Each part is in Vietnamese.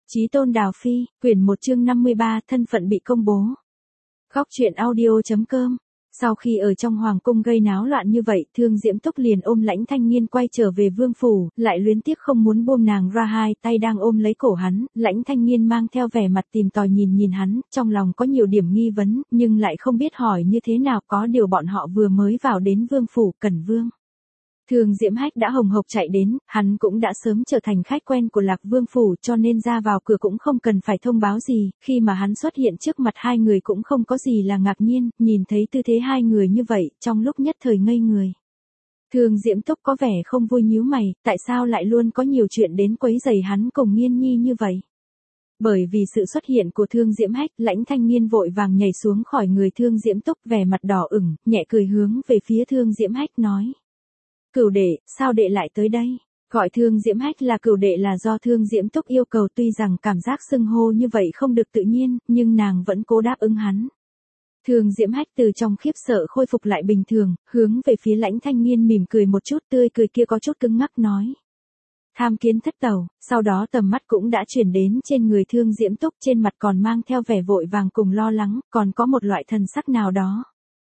Chí tôn Đào Phi, quyển 1 chương 53, thân phận bị công bố. Góc truyện audio.com. Sau khi ở trong hoàng cung gây náo loạn như vậy, Thương Diễm Túc liền ôm Lãnh Thanh Nghiên quay trở về vương phủ, lại luyến tiếc không muốn buông nàng ra, hai tay đang ôm lấy cổ hắn. Lãnh Thanh Nghiên mang theo vẻ mặt tìm tòi nhìn hắn, trong lòng có nhiều điểm nghi vấn, nhưng lại không biết hỏi như thế nào, có điều bọn họ vừa mới vào đến vương phủ Cẩn Vương. Thương Diễm Hách đã hồng hộc chạy đến, hắn cũng đã sớm trở thành khách quen của Lạc Vương phủ, cho nên ra vào cửa cũng không cần phải thông báo gì, khi mà hắn xuất hiện trước mặt hai người cũng không có gì là ngạc nhiên, nhìn thấy tư thế hai người như vậy, trong lúc nhất thời ngây người. Thương Diễm Túc có vẻ không vui nhíu mày, tại sao lại luôn có nhiều chuyện đến quấy rầy hắn cùng Nghiên Nhi như vậy? Bởi vì sự xuất hiện của Thương Diễm Hách, Lãnh Thanh Nghiên vội vàng nhảy xuống khỏi người Thương Diễm Túc, vẻ mặt đỏ ửng, nhẹ cười hướng về phía Thương Diễm Hách nói. Cửu đệ, sao đệ lại tới đây? Gọi Thương Diễm Hách là cửu đệ là do Thương Diễm Túc yêu cầu, tuy rằng cảm giác xưng hô như vậy không được tự nhiên, nhưng nàng vẫn cố đáp ứng hắn. Thương Diễm Hách từ trong khiếp sợ khôi phục lại bình thường, hướng về phía Lãnh Thanh Nghiên mỉm cười một chút, tươi cười kia có chút cứng ngắc nói. Tham kiến thất tẩu, sau đó tầm mắt cũng đã chuyển đến trên người Thương Diễm Túc, trên mặt còn mang theo vẻ vội vàng cùng lo lắng, còn có một loại thần sắc nào đó.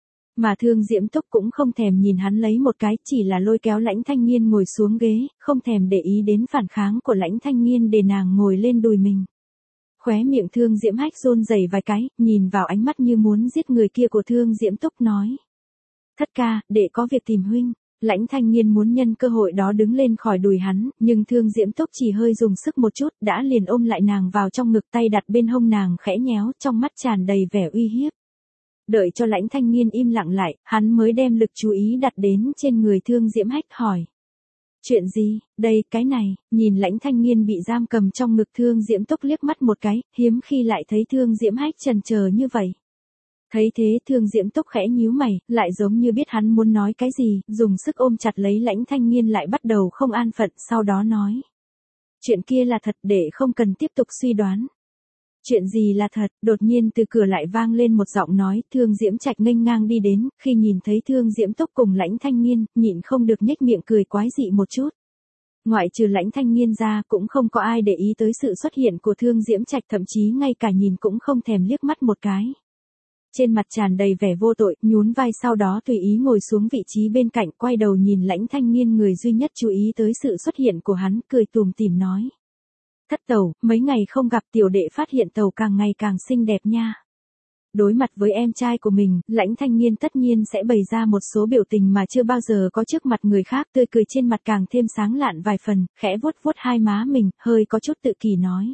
Mà Thương Diễm Túc cũng không thèm nhìn hắn lấy một cái, chỉ là lôi kéo Lãnh Thanh Nghiên ngồi xuống ghế, không thèm để ý đến phản kháng của Lãnh Thanh Nghiên để nàng ngồi lên đùi mình. Khóe miệng Thương Diễm Hách run rẩy vài cái, nhìn vào ánh mắt như muốn giết người kia của Thương Diễm Túc nói. Thất ca, đệ có việc tìm huynh. Lãnh Thanh Nghiên muốn nhân cơ hội đó đứng lên khỏi đùi hắn, nhưng Thương Diễm Túc chỉ hơi dùng sức một chút, đã liền ôm lại nàng vào trong ngực, tay đặt bên hông nàng khẽ nhéo, trong mắt tràn đầy vẻ uy hiếp. Đợi cho Lãnh Thanh Nghiên im lặng lại, hắn mới đem lực chú ý đặt đến trên người Thương Diễm Hách hỏi. Chuyện gì, đây, cái này, nhìn Lãnh Thanh Nghiên bị giam cầm trong ngực Thương Diễm Túc liếc mắt một cái, hiếm khi lại thấy Thương Diễm Hách chần chờ như vậy. Thấy thế Thương Diễm Túc khẽ nhíu mày, lại giống như biết hắn muốn nói cái gì, dùng sức ôm chặt lấy Lãnh Thanh Nghiên lại bắt đầu không an phận, sau đó nói. Chuyện kia là thật, để không cần tiếp tục suy đoán. Chuyện gì là thật, đột nhiên từ cửa lại vang lên một giọng nói, Thương Diễm Trạch nghênh ngang đi đến, khi nhìn thấy Thương Diễm Túc cùng Lãnh Thanh Nghiên, nhịn không được nhếch miệng cười quái dị một chút. Ngoại trừ Lãnh Thanh Nghiên ra, cũng không có ai để ý tới sự xuất hiện của Thương Diễm Trạch, thậm chí ngay cả nhìn cũng không thèm liếc mắt một cái. Trên mặt tràn đầy vẻ vô tội, nhún vai sau đó tùy ý ngồi xuống vị trí bên cạnh, quay đầu nhìn Lãnh Thanh Nghiên, người duy nhất chú ý tới sự xuất hiện của hắn, cười tủm tỉm nói. Thất tẩu, mấy ngày không gặp, tiểu đệ phát hiện tẩu càng ngày càng xinh đẹp nha. Đối mặt với em trai của mình, Lãnh Thanh Nghiên tất nhiên sẽ bày ra một số biểu tình mà chưa bao giờ có trước mặt người khác, tươi cười trên mặt càng thêm sáng lạn vài phần, khẽ vuốt vuốt hai má mình, hơi có chút tự kỷ nói.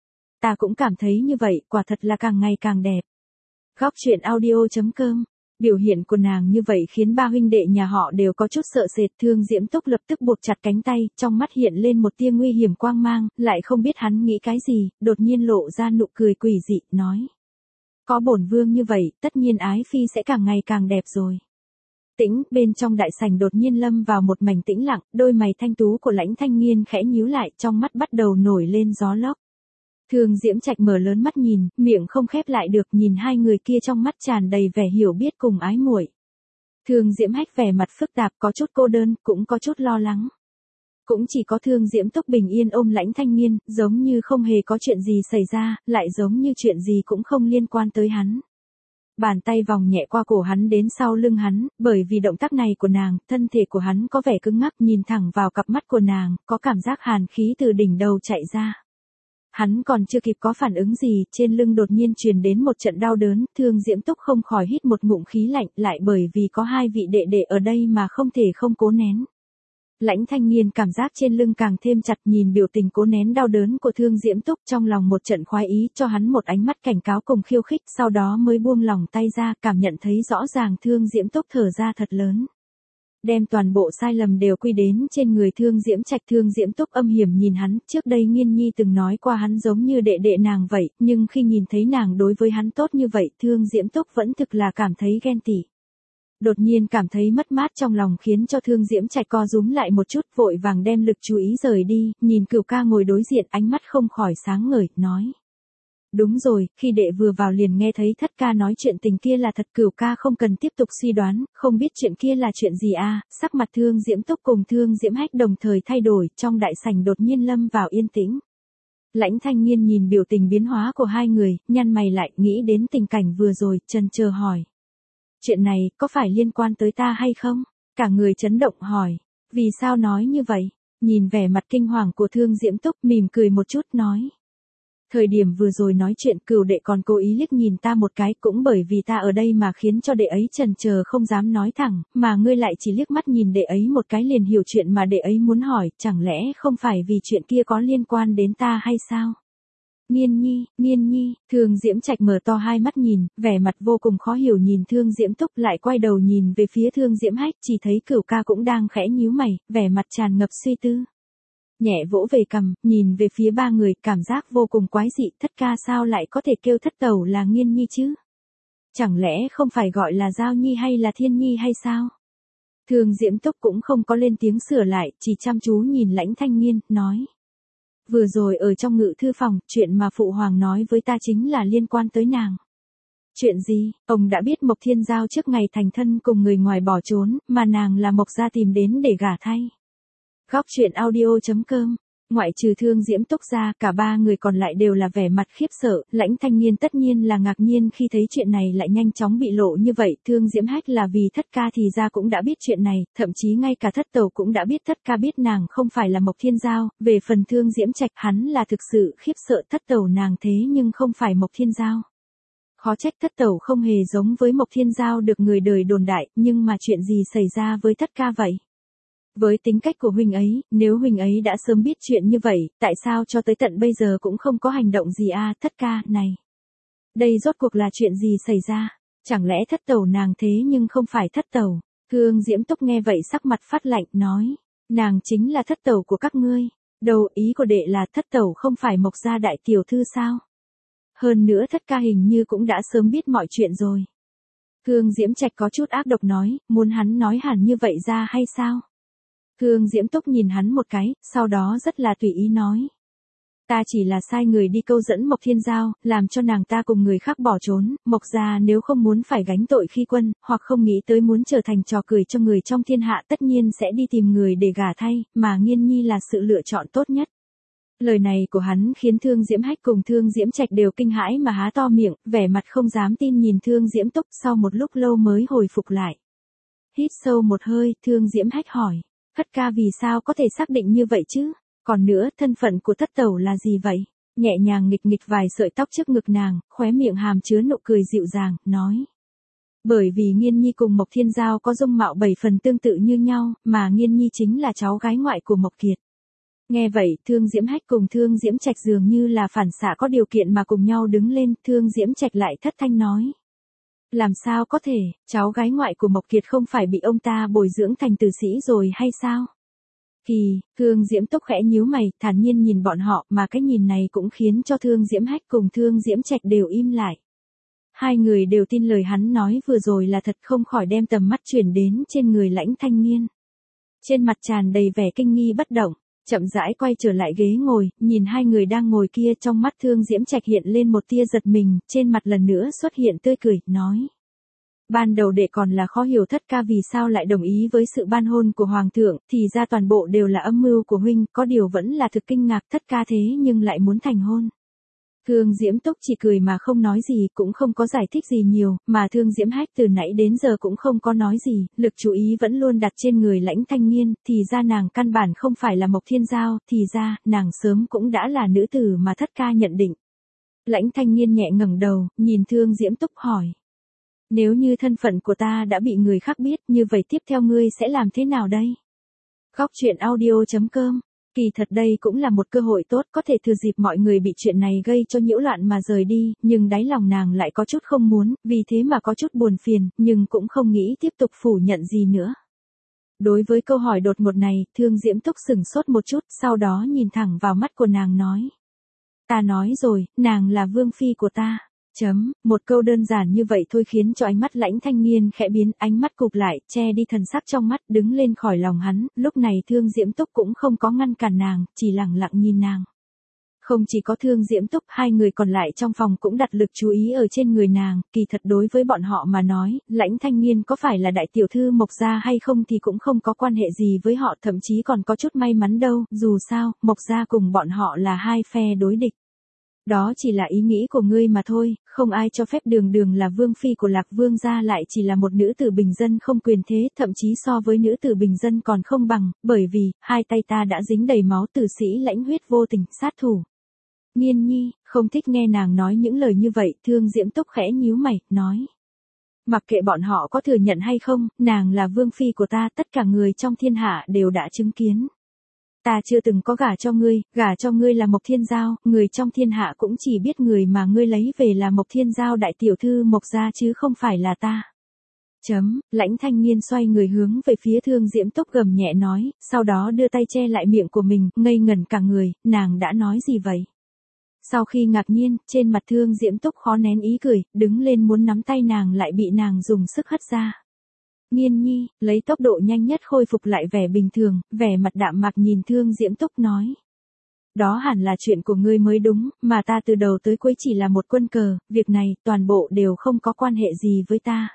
Ta cũng cảm thấy như vậy, quả thật là càng ngày càng đẹp. Góc truyện audio.com. Biểu hiện của nàng như vậy khiến ba huynh đệ nhà họ đều có chút sợ sệt. Thương Diễm Túc lập tức buộc chặt cánh tay, trong mắt hiện lên một tia nguy hiểm quang mang, lại không biết hắn nghĩ cái gì, đột nhiên lộ ra nụ cười quỷ dị, nói. Có bổn vương như vậy, tất nhiên ái phi sẽ càng ngày càng đẹp rồi. Tĩnh, bên trong đại sảnh đột nhiên lâm vào một mảnh tĩnh lặng, đôi mày thanh tú của Lãnh Thanh Nghiên khẽ nhíu lại, trong mắt bắt đầu nổi lên gió lốc. Thương Diễm Trạch mở lớn mắt nhìn, miệng không khép lại được, nhìn hai người kia trong mắt tràn đầy vẻ hiểu biết cùng ái muội. Thương Diễm Hách vẻ mặt phức tạp, có chút cô đơn, cũng có chút lo lắng. Cũng chỉ có Thương Diễm Túc bình yên ôm Lãnh Thanh Nghiên, giống như không hề có chuyện gì xảy ra, lại giống như chuyện gì cũng không liên quan tới hắn. Bàn tay vòng nhẹ qua cổ hắn đến sau lưng hắn, bởi vì động tác này của nàng, thân thể của hắn có vẻ cứng ngắc, nhìn thẳng vào cặp mắt của nàng, có cảm giác hàn khí từ đỉnh đầu chạy ra. Hắn còn chưa kịp có phản ứng gì, trên lưng đột nhiên truyền đến một trận đau đớn, Thương Diễm Túc không khỏi hít một ngụm khí lạnh, lại bởi vì có hai vị đệ đệ ở đây mà không thể không cố nén. Lãnh Thanh Nghiên cảm giác trên lưng càng thêm chặt, nhìn biểu tình cố nén đau đớn của Thương Diễm Túc, trong lòng một trận khoái ý, cho hắn một ánh mắt cảnh cáo cùng khiêu khích, sau đó mới buông lỏng tay ra, cảm nhận thấy rõ ràng Thương Diễm Túc thở ra thật lớn. Đem toàn bộ sai lầm đều quy đến trên người Thương Diễm Trạch. Thương Diễm Túc âm hiểm nhìn hắn, trước đây Nghiên Nhi từng nói qua hắn giống như đệ đệ nàng vậy, nhưng khi nhìn thấy nàng đối với hắn tốt như vậy, Thương Diễm Túc vẫn thực là cảm thấy ghen tị. Đột nhiên cảm thấy mất mát trong lòng khiến cho Thương Diễm Trạch co rúm lại một chút, vội vàng đem lực chú ý rời đi, nhìn Cửu ca ngồi đối diện, ánh mắt không khỏi sáng ngời, nói. Đúng rồi, khi đệ vừa vào liền nghe thấy thất ca nói chuyện tình kia là thật. Cửu ca không cần tiếp tục suy đoán, không biết chuyện kia là chuyện gì à. Sắc mặt Thương Diễm Túc cùng Thương Diễm Hách đồng thời thay đổi, trong đại sảnh đột nhiên lâm vào yên tĩnh. Lãnh Thanh Nghiên nhìn biểu tình biến hóa của hai người, nhăn mày lại, nghĩ đến tình cảnh vừa rồi, chần chờ hỏi. Chuyện này, có phải liên quan tới ta hay không? Cả người chấn động hỏi. Vì sao nói như vậy? Nhìn vẻ mặt kinh hoàng của Thương Diễm Túc, mỉm cười một chút nói. Thời điểm vừa rồi nói chuyện, Cửu đệ còn cố ý liếc nhìn ta một cái, cũng bởi vì ta ở đây mà khiến cho đệ ấy chần chờ không dám nói thẳng, mà ngươi lại chỉ liếc mắt nhìn đệ ấy một cái liền hiểu chuyện mà đệ ấy muốn hỏi, chẳng lẽ không phải vì chuyện kia có liên quan đến ta hay sao? Nghiên nhi, Thương Diễm Trạch mở to hai mắt nhìn, vẻ mặt vô cùng khó hiểu nhìn Thương Diễm Túc, lại quay đầu nhìn về phía Thương Diễm Hách, chỉ thấy Cửu ca cũng đang khẽ nhíu mày, vẻ mặt tràn ngập suy tư. Nhẹ vỗ về cằm, nhìn về phía ba người, cảm giác vô cùng quái dị, thất ca sao lại có thể kêu thất tẩu là Nghiên nhi chứ? Chẳng lẽ không phải gọi là Giao nhi hay là Thiên nhi hay sao? Thương Diễm Túc cũng không có lên tiếng sửa lại, chỉ chăm chú nhìn Lãnh Thanh Nghiên, nói. Vừa rồi ở trong ngự thư phòng, chuyện mà Phụ Hoàng nói với ta chính là liên quan tới nàng. Chuyện gì? Ông đã biết Mộc Thiên Giao trước ngày thành thân cùng người ngoài bỏ trốn, mà nàng là Mộc gia tìm đến để gả thay. Góc truyện audio.com. Ngoại trừ Thương Diễm Túc ra, cả ba người còn lại đều là vẻ mặt khiếp sợ, Lãnh Thanh Nghiên tất nhiên là ngạc nhiên khi thấy chuyện này lại nhanh chóng bị lộ như vậy, Thương Diễm Hách là vì thất ca thì ra cũng đã biết chuyện này, thậm chí ngay cả thất tẩu cũng đã biết thất ca biết nàng không phải là Mộc Thiên Giao, về phần Thương Diễm Trạch hắn là thực sự khiếp sợ thất tẩu nàng thế nhưng không phải Mộc Thiên Giao. Khó trách thất tẩu không hề giống với Mộc Thiên Giao được người đời đồn đại, nhưng mà chuyện gì xảy ra với thất ca vậy? Với tính cách của huynh ấy, nếu huynh ấy đã sớm biết chuyện như vậy, tại sao cho tới tận bây giờ cũng không có hành động gì à, thất ca, này. Đây rốt cuộc là chuyện gì xảy ra? Chẳng lẽ thất tẩu nàng thế nhưng không phải thất tẩu? Thương Diễm Túc nghe vậy sắc mặt phát lạnh, nói. Nàng chính là thất tẩu của các ngươi. Đầu ý của đệ là thất tẩu không phải Mộc gia đại tiểu thư sao? Hơn nữa thất ca hình như cũng đã sớm biết mọi chuyện rồi. Thương Diễm Trạch có chút ác độc nói, muốn hắn nói hẳn như vậy ra hay sao? Thương Diễm Túc nhìn hắn một cái, sau đó rất là tùy ý nói. Ta chỉ là sai người đi câu dẫn Mộc Thiên Giao, làm cho nàng ta cùng người khác bỏ trốn, Mộc gia nếu không muốn phải gánh tội khi quân, hoặc không nghĩ tới muốn trở thành trò cười cho người trong thiên hạ tất nhiên sẽ đi tìm người để gả thay, mà Nghiên nhi là sự lựa chọn tốt nhất. Lời này của hắn khiến Thương Diễm Hách cùng Thương Diễm Trạch đều kinh hãi mà há to miệng, vẻ mặt không dám tin nhìn Thương Diễm Túc, sau một lúc lâu mới hồi phục lại. Hít sâu một hơi, Thương Diễm Hách hỏi. Thất ca vì sao có thể xác định như vậy chứ? Còn nữa, thân phận của thất tẩu là gì vậy? Nhẹ nhàng nghịch nghịch vài sợi tóc trước ngực nàng, khóe miệng hàm chứa nụ cười dịu dàng, nói. Bởi vì Nghiên nhi cùng Mộc Thiên Giao có dung mạo 7 phần tương tự như nhau, mà Nghiên nhi chính là cháu gái ngoại của Mộc Kiệt. Nghe vậy, Thương Diễm Hách cùng Thương Diễm Trạch dường như là phản xạ có điều kiện mà cùng nhau đứng lên, Thương Diễm Trạch lại thất thanh nói. Làm sao có thể, cháu gái ngoại của Mộc Kiệt không phải bị ông ta bồi dưỡng thành tử sĩ rồi hay sao? Thương Diễm Túc khẽ nhíu mày, thản nhiên nhìn bọn họ, mà cái nhìn này cũng khiến cho Thương Diễm Hách cùng Thương Diễm Trạch đều im lại. Hai người đều tin lời hắn nói vừa rồi là thật, không khỏi đem tầm mắt chuyển đến trên người Lãnh Thanh Nghiên. Trên mặt tràn đầy vẻ kinh nghi bất động. Chậm rãi quay trở lại ghế ngồi, nhìn hai người đang ngồi kia, trong mắt Thương Diễm Trạch hiện lên một tia giật mình, trên mặt lần nữa xuất hiện tươi cười, nói. Ban đầu đệ còn là khó hiểu thất ca vì sao lại đồng ý với sự ban hôn của Hoàng thượng, thì ra toàn bộ đều là âm mưu của huynh, có điều vẫn là thực kinh ngạc thất ca thế nhưng lại muốn thành hôn. Thương Diễm Túc chỉ cười mà không nói gì, cũng không có giải thích gì nhiều, mà Thương Diễm Hách từ nãy đến giờ cũng không có nói gì, lực chú ý vẫn luôn đặt trên người Lãnh Thanh Nghiên, thì ra nàng căn bản không phải là Mộc Thiên Giao, thì ra, nàng sớm cũng đã là nữ tử mà thất ca nhận định. Lãnh Thanh Nghiên nhẹ ngẩng đầu, nhìn Thương Diễm Túc hỏi. Nếu như thân phận của ta đã bị người khác biết, như vậy tiếp theo ngươi sẽ làm thế nào đây? Góc truyện audio.com. Kỳ thật đây cũng là một cơ hội tốt, có thể thừa dịp mọi người bị chuyện này gây cho nhiễu loạn mà rời đi, nhưng đáy lòng nàng lại có chút không muốn, vì thế mà có chút buồn phiền, nhưng cũng không nghĩ tiếp tục phủ nhận gì nữa. Đối với câu hỏi đột ngột này, Thương Diễm Túc sửng sốt một chút, sau đó nhìn thẳng vào mắt của nàng nói. Ta nói rồi, nàng là vương phi của ta. Một câu đơn giản như vậy thôi khiến cho ánh mắt Lãnh Thanh Nghiên khẽ biến, ánh mắt cụp lại, che đi thần sắc trong mắt, đứng lên khỏi lòng hắn, lúc này Thương Diễm Túc cũng không có ngăn cản nàng, chỉ lặng lặng nhìn nàng. Không chỉ có Thương Diễm Túc, hai người còn lại trong phòng cũng đặt lực chú ý ở trên người nàng, kỳ thật đối với bọn họ mà nói, Lãnh Thanh Nghiên có phải là đại tiểu thư Mộc gia hay không thì cũng không có quan hệ gì với họ, thậm chí còn có chút may mắn đâu, dù sao, Mộc gia cùng bọn họ là hai phe đối địch. Đó chỉ là ý nghĩ của ngươi mà thôi, không ai cho phép Đường Đường là vương phi của Lạc Vương gia lại chỉ là một nữ tử bình dân không quyền thế, thậm chí so với nữ tử bình dân còn không bằng, bởi vì, hai tay ta đã dính đầy máu tử sĩ Lãnh huyết vô tình, sát thủ. Nghiên nhi, không thích nghe nàng nói những lời như vậy, Thương Diễm Túc khẽ nhíu mày, nói. Mặc kệ bọn họ có thừa nhận hay không, nàng là vương phi của ta, tất cả người trong thiên hạ đều đã chứng kiến. Ta chưa từng có gả cho ngươi là Mộc Thiên Giao, người trong thiên hạ cũng chỉ biết người mà ngươi lấy về là Mộc Thiên Giao đại tiểu thư Mộc gia chứ không phải là ta. Lãnh Thanh Nghiên xoay người hướng về phía Thương Diễm Túc gầm nhẹ nói, sau đó đưa tay che lại miệng của mình, ngây ngẩn cả người, nàng đã nói gì vậy? Sau khi ngạc nhiên, trên mặt Thương Diễm Túc khó nén ý cười, đứng lên muốn nắm tay nàng lại bị nàng dùng sức hất ra. Nghiên nhi, lấy tốc độ nhanh nhất khôi phục lại vẻ bình thường, vẻ mặt đạm mạc nhìn Thương Diễm Túc nói. Đó hẳn là chuyện của ngươi mới đúng, mà ta từ đầu tới cuối chỉ là một quân cờ, việc này, toàn bộ đều không có quan hệ gì với ta.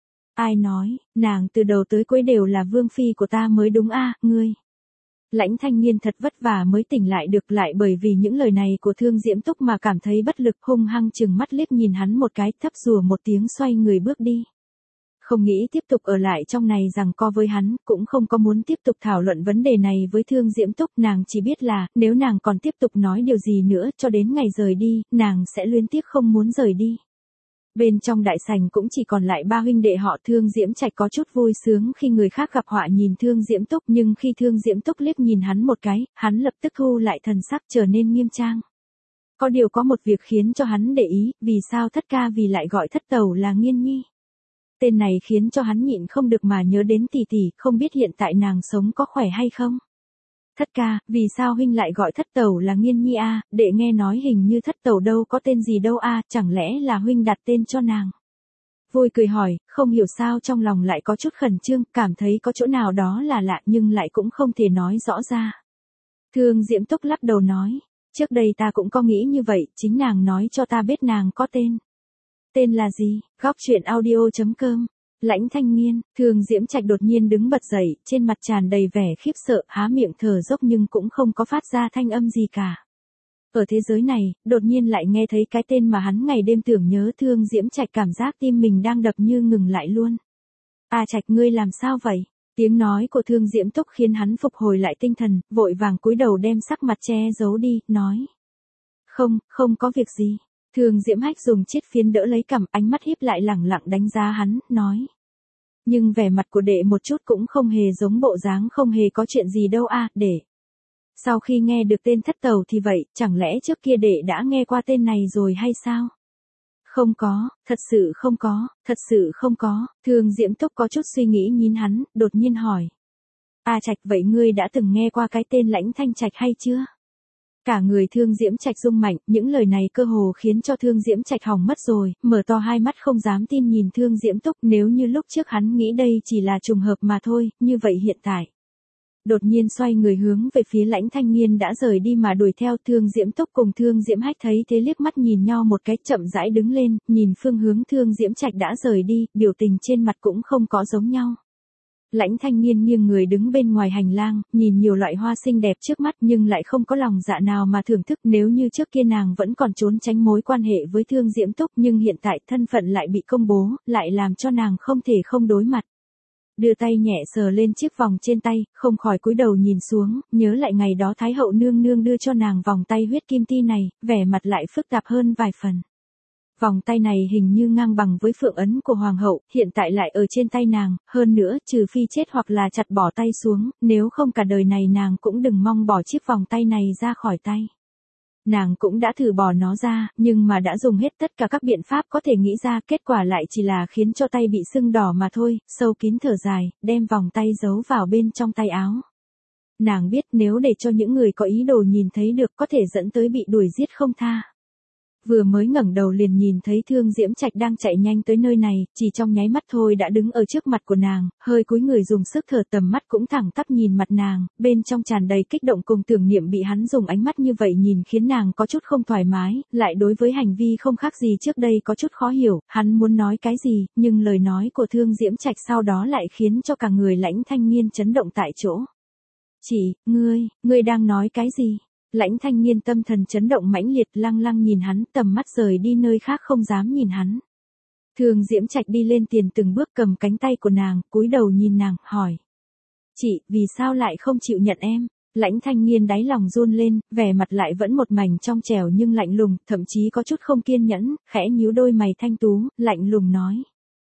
Ai nói, nàng từ đầu tới cuối đều là vương phi của ta mới đúng ngươi. Lãnh Thanh Nghiên thật vất vả mới tỉnh lại được, lại bởi vì những lời này của Thương Diễm Túc mà cảm thấy bất lực, hung hăng chừng mắt liếc nhìn hắn một cái, thấp rùa một tiếng xoay người bước đi. Không nghĩ tiếp tục ở lại trong này giằng co với hắn, cũng không có muốn tiếp tục thảo luận vấn đề này với Thương Diễm Túc, nàng chỉ biết là, nếu nàng còn tiếp tục nói điều gì nữa, cho đến ngày rời đi, nàng sẽ luyến tiếc không muốn rời đi. Bên trong đại sảnh cũng chỉ còn lại ba huynh đệ họ. Thương Diễm Trạch có chút vui sướng khi người khác gặp họa nhìn Thương Diễm Túc, nhưng khi Thương Diễm Túc liếc nhìn hắn một cái, hắn lập tức thu lại thần sắc trở nên nghiêm trang. Có điều có một việc khiến cho hắn để ý, vì sao Thất ca vì lại gọi Thất tẩu là Nghiên nhi. Tên này khiến cho hắn nhịn không được mà nhớ đến tỷ tỷ, không biết hiện tại nàng sống có khỏe hay không. Thất ca, vì sao huynh lại gọi Thất tẩu là Nghiên nhi đệ nghe nói hình như Thất tẩu đâu có tên gì đâu chẳng lẽ là huynh đặt tên cho nàng. Vui cười hỏi, không hiểu sao trong lòng lại có chút khẩn trương, cảm thấy có chỗ nào đó là lạ nhưng lại cũng không thể nói rõ ra. Thương Diễm Túc lắc đầu nói, trước đây ta cũng có nghĩ như vậy, chính nàng nói cho ta biết nàng có tên. Tên là gì? Góc truyện audio.com. Lãnh Thanh Nghiên. Thương Diễm Trạch đột nhiên đứng bật dậy, trên mặt tràn đầy vẻ khiếp sợ, há miệng thở dốc nhưng cũng không có phát ra thanh âm gì cả. Ở thế giới này, đột nhiên lại nghe thấy cái tên mà hắn ngày đêm tưởng nhớ. Thương Diễm Trạch cảm giác tim mình đang đập như ngừng lại luôn. Trạch, ngươi làm sao vậy? Tiếng nói của Thương Diễm Túc khiến hắn phục hồi lại tinh thần, vội vàng cúi đầu đem sắc mặt che giấu đi, nói. Không có việc gì. Thương Diễm Hách dùng chiếc phiến đỡ lấy cằm, ánh mắt híp lại lẳng lặng đánh giá hắn, nói. Nhưng vẻ mặt của đệ một chút cũng không hề giống bộ dáng không hề có chuyện gì đâu đệ. Sau khi nghe được tên Thất tẩu thì vậy, chẳng lẽ trước kia đệ đã nghe qua tên này rồi hay sao? Không có, thật sự không có. Thương Diễm Túc có chút suy nghĩ nhìn hắn, đột nhiên hỏi. Trạch, vậy ngươi đã từng nghe qua cái tên Lãnh Thanh Trạch hay chưa? Cả người Thương Diễm Trạch rung mạnh, những lời này cơ hồ khiến cho Thương Diễm Trạch hỏng mất rồi, mở to hai mắt không dám tin nhìn Thương Diễm Túc, nếu như lúc trước hắn nghĩ đây chỉ là trùng hợp mà thôi, như vậy hiện tại. Đột nhiên xoay người hướng về phía Lãnh Thanh Nghiên đã rời đi mà đuổi theo. Thương Diễm Túc cùng Thương Diễm Hách thấy thế liếc mắt nhìn nhau một cái, chậm rãi đứng lên, nhìn phương hướng Thương Diễm Trạch đã rời đi, biểu tình trên mặt cũng không có giống nhau. Lãnh Thanh Nghiên nghiêng người đứng bên ngoài hành lang, nhìn nhiều loại hoa xinh đẹp trước mắt nhưng lại không có lòng dạ nào mà thưởng thức. Nếu như trước kia nàng vẫn còn trốn tránh mối quan hệ với Thương Diễm Túc, nhưng hiện tại thân phận lại bị công bố, lại làm cho nàng không thể không đối mặt. Đưa tay nhẹ sờ lên chiếc vòng trên tay, không khỏi cúi đầu nhìn xuống, nhớ lại ngày đó Thái hậu nương nương đưa cho nàng vòng tay huyết kim ti này, vẻ mặt lại phức tạp hơn vài phần. Vòng tay này hình như ngang bằng với phượng ấn của hoàng hậu, hiện tại lại ở trên tay nàng, hơn nữa, trừ phi chết hoặc là chặt bỏ tay xuống, nếu không cả đời này nàng cũng đừng mong bỏ chiếc vòng tay này ra khỏi tay. Nàng cũng đã thử bỏ nó ra, nhưng mà đã dùng hết tất cả các biện pháp có thể nghĩ ra, kết quả lại chỉ là khiến cho tay bị sưng đỏ mà thôi. Sâu kín thở dài, đem vòng tay giấu vào bên trong tay áo. Nàng biết nếu để cho những người có ý đồ nhìn thấy được có thể dẫn tới bị đuổi giết không tha. vừa mới ngẩng đầu liền nhìn thấy Thương Diễm Trạch đang chạy nhanh tới nơi này, chỉ trong nháy mắt thôi đã đứng ở trước mặt của nàng, hơi cúi người dùng sức thở, tầm mắt cũng thẳng tắp nhìn mặt nàng, bên trong tràn đầy kích động cùng tưởng niệm, bị hắn dùng ánh mắt như vậy nhìn khiến nàng có chút không thoải mái, lại đối với hành vi không khác gì trước đây có chút khó hiểu, hắn muốn nói cái gì, nhưng lời nói của Thương Diễm Trạch sau đó lại khiến cho cả người Lãnh Thanh Nghiên chấn động tại chỗ. Chị, ngươi đang nói cái gì? Lãnh Thanh Nghiên tâm thần chấn động mãnh liệt, lăng lăng nhìn hắn, tầm mắt rời đi nơi khác không dám nhìn hắn. Thương Diễm Trạch đi lên tiền từng bước, cầm cánh tay của nàng, cúi đầu nhìn nàng, hỏi. Chị, vì sao lại không chịu nhận em? Lãnh Thanh Nghiên đáy lòng run lên, vẻ mặt lại vẫn một mảnh trong trẻo nhưng lạnh lùng, thậm chí có chút không kiên nhẫn, khẽ nhíu đôi mày thanh tú, lạnh lùng nói.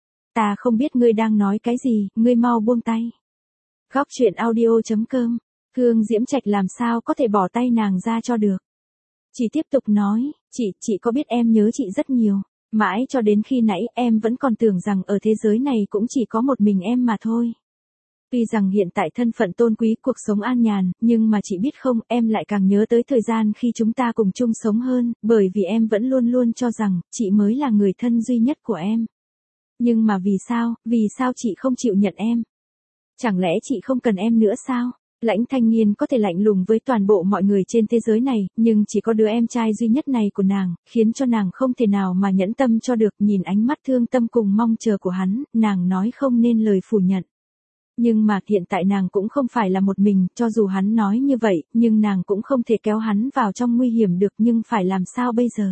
Ta không biết ngươi đang nói cái gì, ngươi mau buông tay. Góc truyện audio.com. Thương Diễm Trạch làm sao có thể bỏ tay nàng ra cho được. Chỉ tiếp tục nói, chị có biết em nhớ chị rất nhiều, mãi cho đến khi nãy em vẫn còn tưởng rằng ở thế giới này cũng chỉ có một mình em mà thôi. Tuy rằng hiện tại thân phận tôn quý, cuộc sống an nhàn, nhưng mà chị biết không, em lại càng nhớ tới thời gian khi chúng ta cùng chung sống hơn, bởi vì em vẫn luôn luôn cho rằng, chị mới là người thân duy nhất của em. Nhưng mà vì sao chị không chịu nhận em? Chẳng lẽ chị không cần em nữa sao? Lãnh Thanh Nghiên có thể lạnh lùng với toàn bộ mọi người trên thế giới này, nhưng chỉ có đứa em trai duy nhất này của nàng, khiến cho nàng không thể nào mà nhẫn tâm cho được. Nhìn ánh mắt thương tâm cùng mong chờ của hắn, nàng nói không nên lời phủ nhận. Nhưng mà hiện tại nàng cũng không phải là một mình, cho dù hắn nói như vậy, nhưng nàng cũng không thể kéo hắn vào trong nguy hiểm được, nhưng phải làm sao bây giờ?